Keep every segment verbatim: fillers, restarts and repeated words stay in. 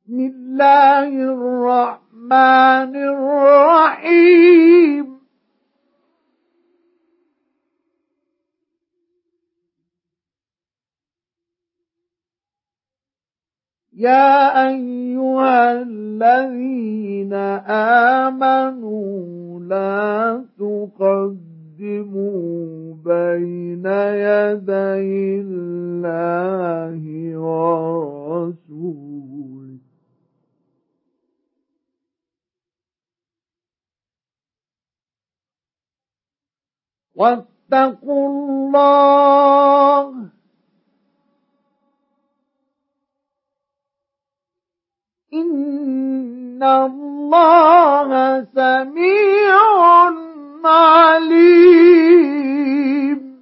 بسم الله الرحمن الرحيم يا أيها الذين آمنوا لا تقدموا بين يدي الله ورسوله واتقوا الله إن الله سميع عليم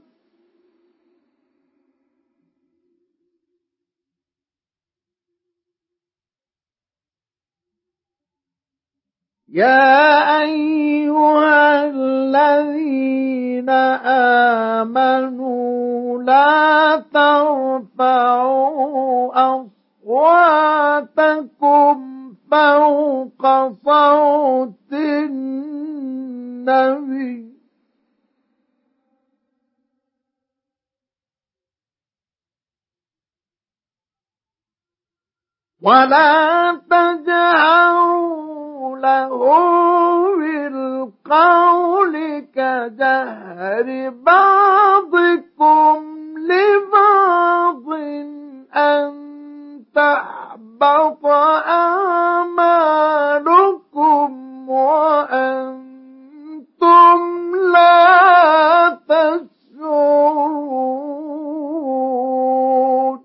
يا أيها الذين آمنوا لا ترفعوا أصواتكم فوق صوت النبي ولا تجهروا له بالقول كجهر بعضكم لبعض أن تحبط أعمالكم وأنتم لا تشعرون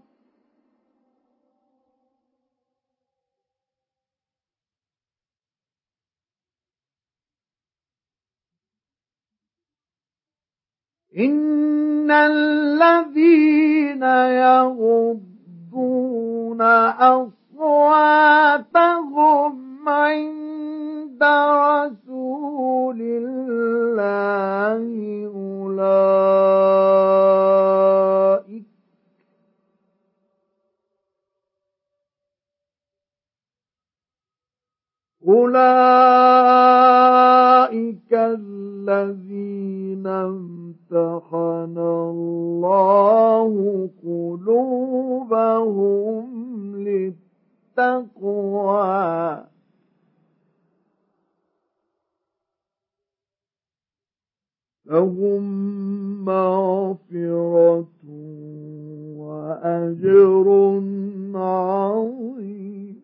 إن الذين يغضون أصواتهم عند رسول الله أولئك أولئك الذين امتحن الله قلوبهم للتقوى لهم مغفرة وأجر عظيم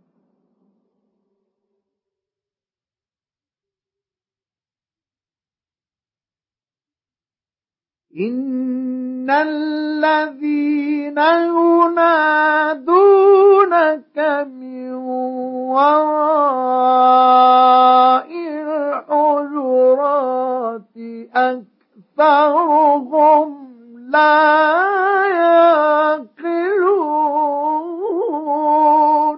إن الذين ينادونك من وراء الحجرات أكثرهم لا يعقلون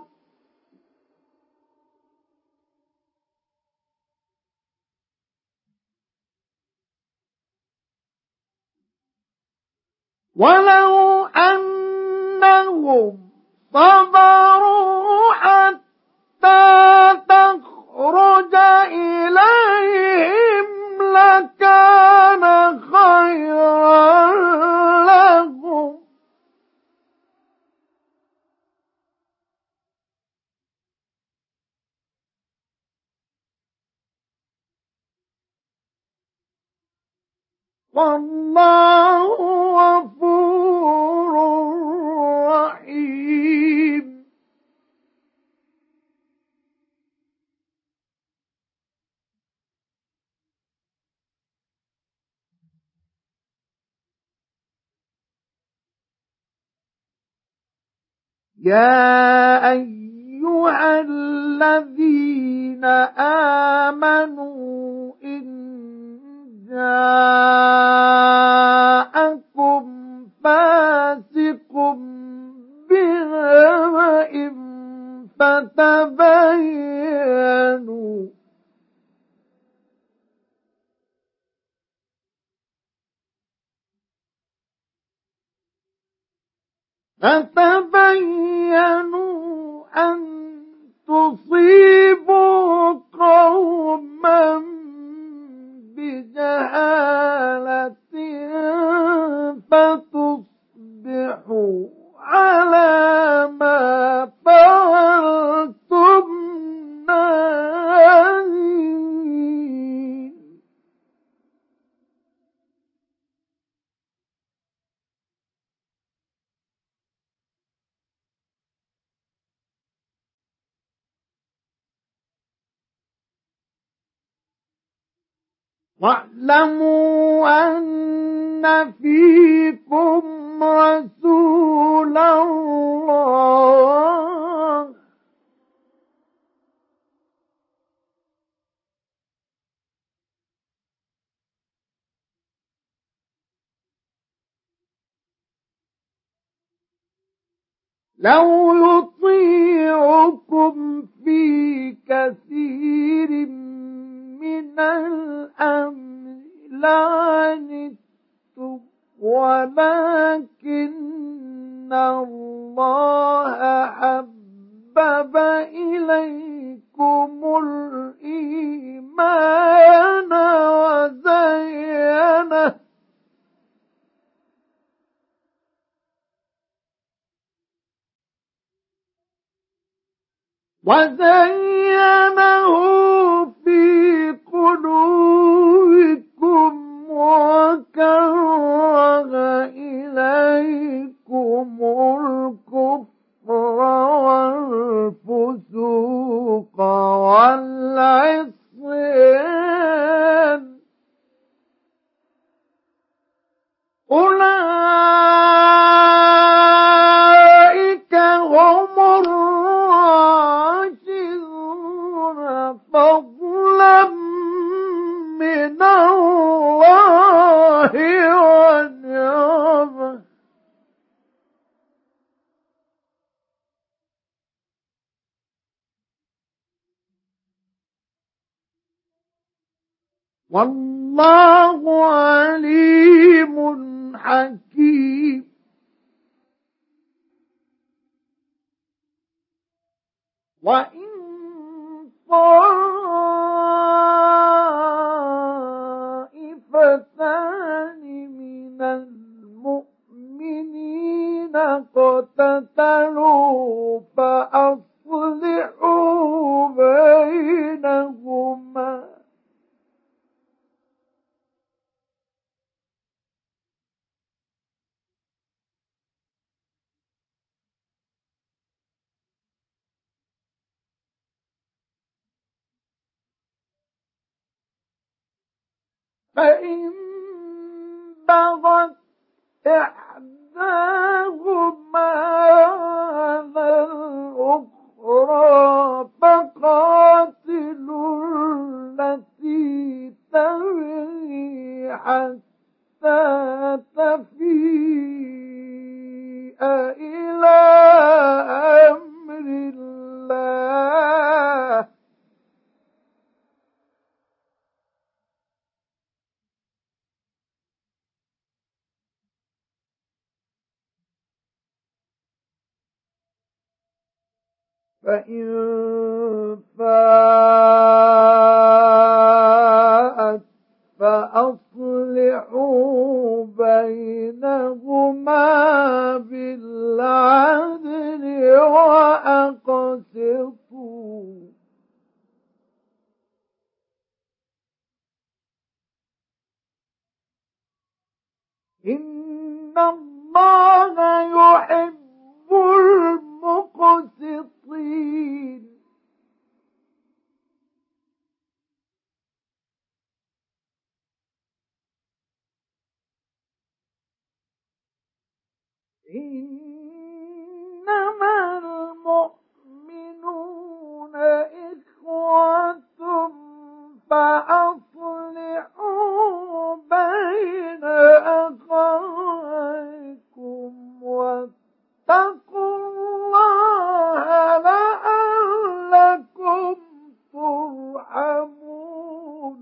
ولو أنهم صبروا حتى تخرج إليهم لكان خيرا لهم والله غفور رحيم يا أيها الذين آمنوا إن جاءكم فاسق بنبأ فتبينوا فتبينوا أن تصيبوا قوما بجهالة فتصبحوا على ما فعلتم نادمين. واعلموا أن فيكم رسول الله لو يطيعكم في كثير من الأمر لعنتم ولكن الله حبب إليكم الإيمان وزينه وزينه في قلوبكم وكره إليكم الكفر والفسوق والعصيان أولئك هم الراشدون فضلا من الله ونعمه. والله عليم حكيم. وإن طائفتان من المؤمنين اقتتلوا فأصلحوا بينهما فإن بغت إحداهما على الأخرى فقاتلوا التي تبغي حتى تفيء إلى أمر الله فإن فاءت فأصلحوا بينهما بالعدل وأقسطوا إن الله يحب المقسطين. إنما المؤمنون إخوة فأصلحوا بين أخويكم واتقوا الله لعلكم ترحمون.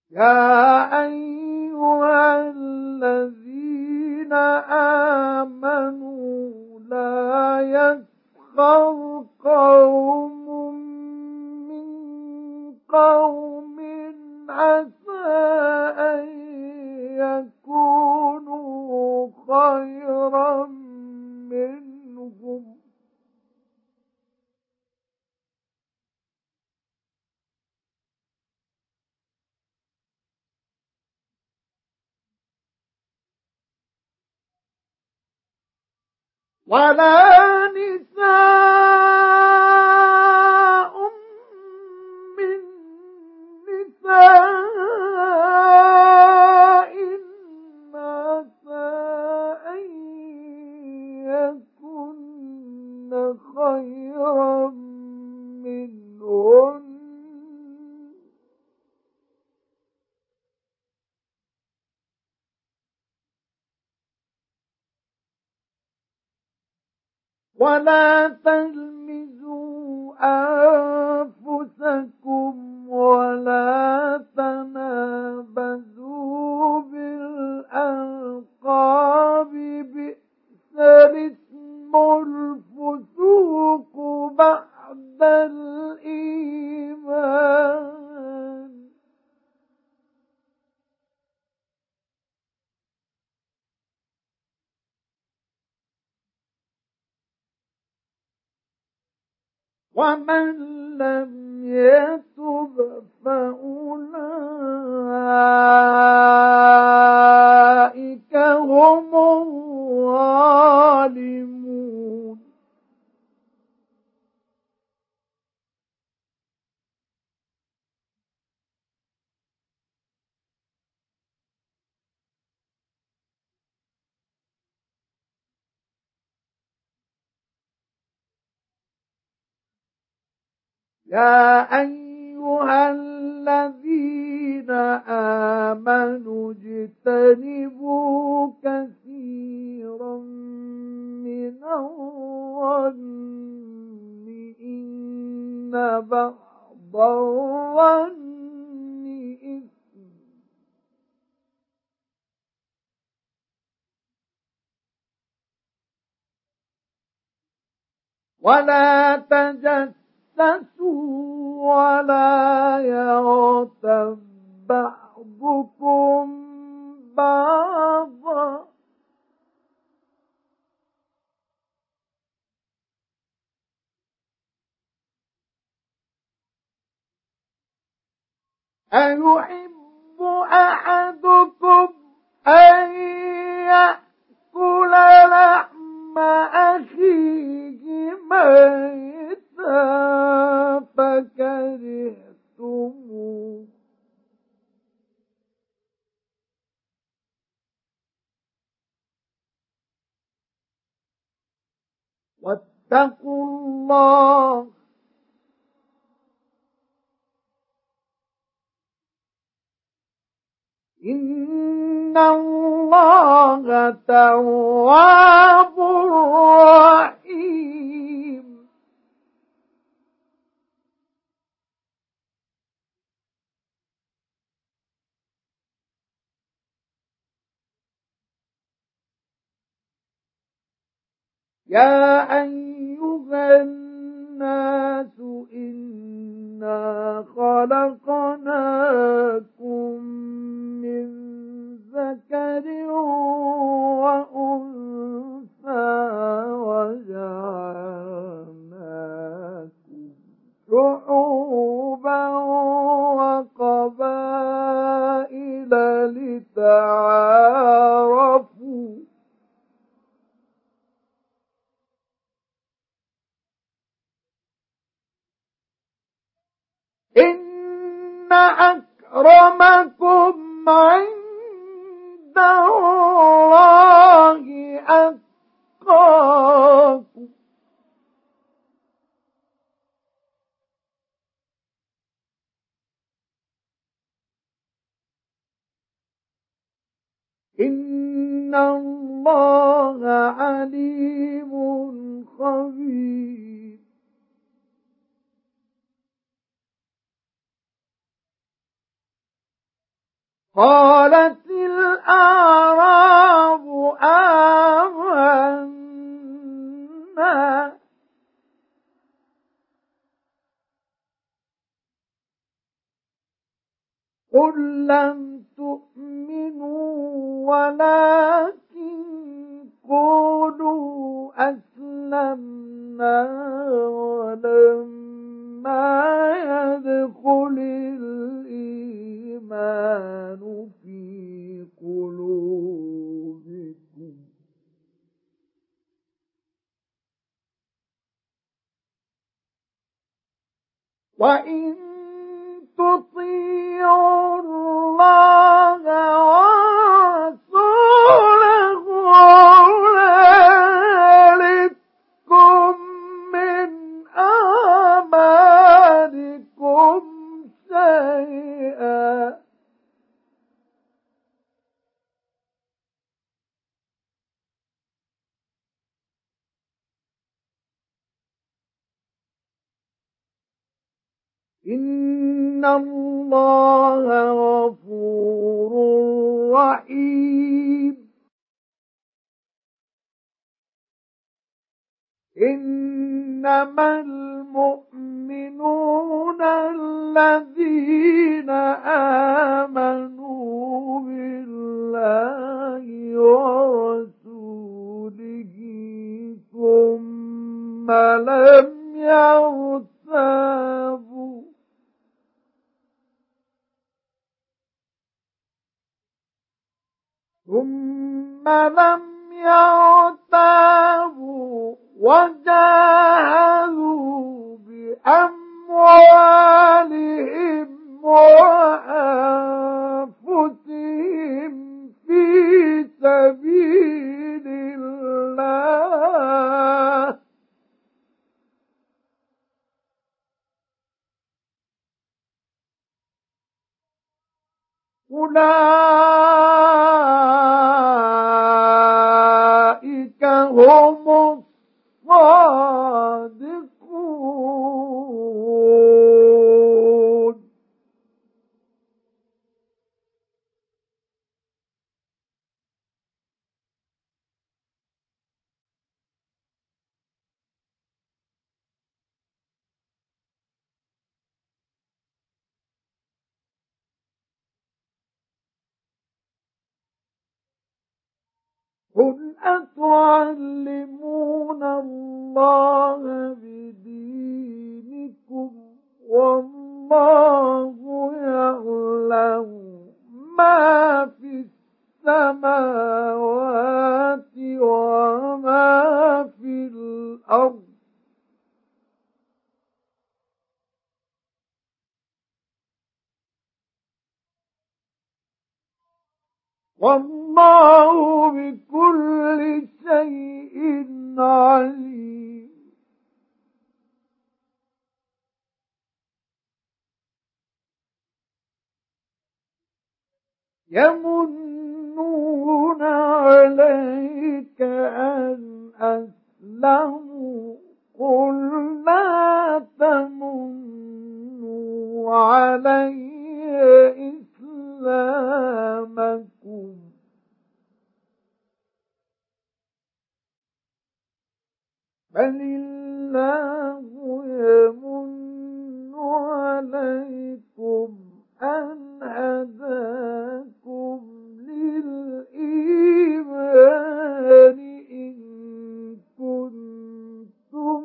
يا أيها الذين آمنوا لا يسخر قوم من قوم عسى أن يكونوا خيرا منهم ولا نساء من نساء عسى أن يكن خيرا منهن ولا تلمزوا أنفسكم ولا تنابزوا بالألقاب بئس الاسم الفسوق بعد الإيمان ومن لم يتب فأولئك هم الظالمون يا أيها الذين آمنوا اجتنبوا كثيرا من الظن إن بعض الظن إثم ولا تجسسوا ولا يغتب بعضكم بعضا أيحب أحدكم أن يأكل لحم أخيه ميتا فكرهتموه واتقوا الله إن الله تواب رحيم يا أيها الناس إنا خلقناكم من ذكر وأنثى وجعلناكم شعوبا وقبائل لتعارفوا إن أكرمكم عند الله أتقاكم إن الله عليم خبير قالت الأعراب آمنا قل لم تؤمنوا ولكن قولوا أسلمنا ولما يدخل الإيمان في قلوبكم وإن تطيعوا الله ورسوله لا يلدكم من أعمالكم شيئا إن الله غفور رحيم إنما المؤمنون الذين آمنوا بالله ورسوله ثم لم يرتابوا ثم لم يرتابوا وجاهدوا بأموالهم وأنفسهم في سبيل الله أولئك هم الصادقون قل أتعلمون الله بدينكم والله يعلم ما في السماوات وما في الأرض والله بكل شيء عليم يمنون عليك أن أسلموا قل لا تمنوا علي إسلامكم بل الله يمن عليكم أن هداكم للإيمان إن كنتم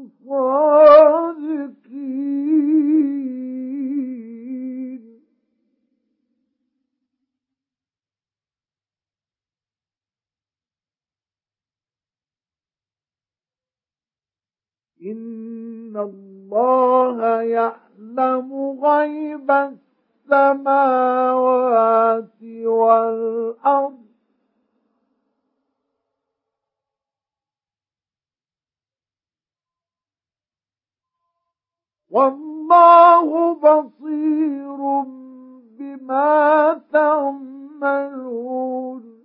صادقين إن الله يعلم غيب السماوات والأرض والله بصير بما تعملون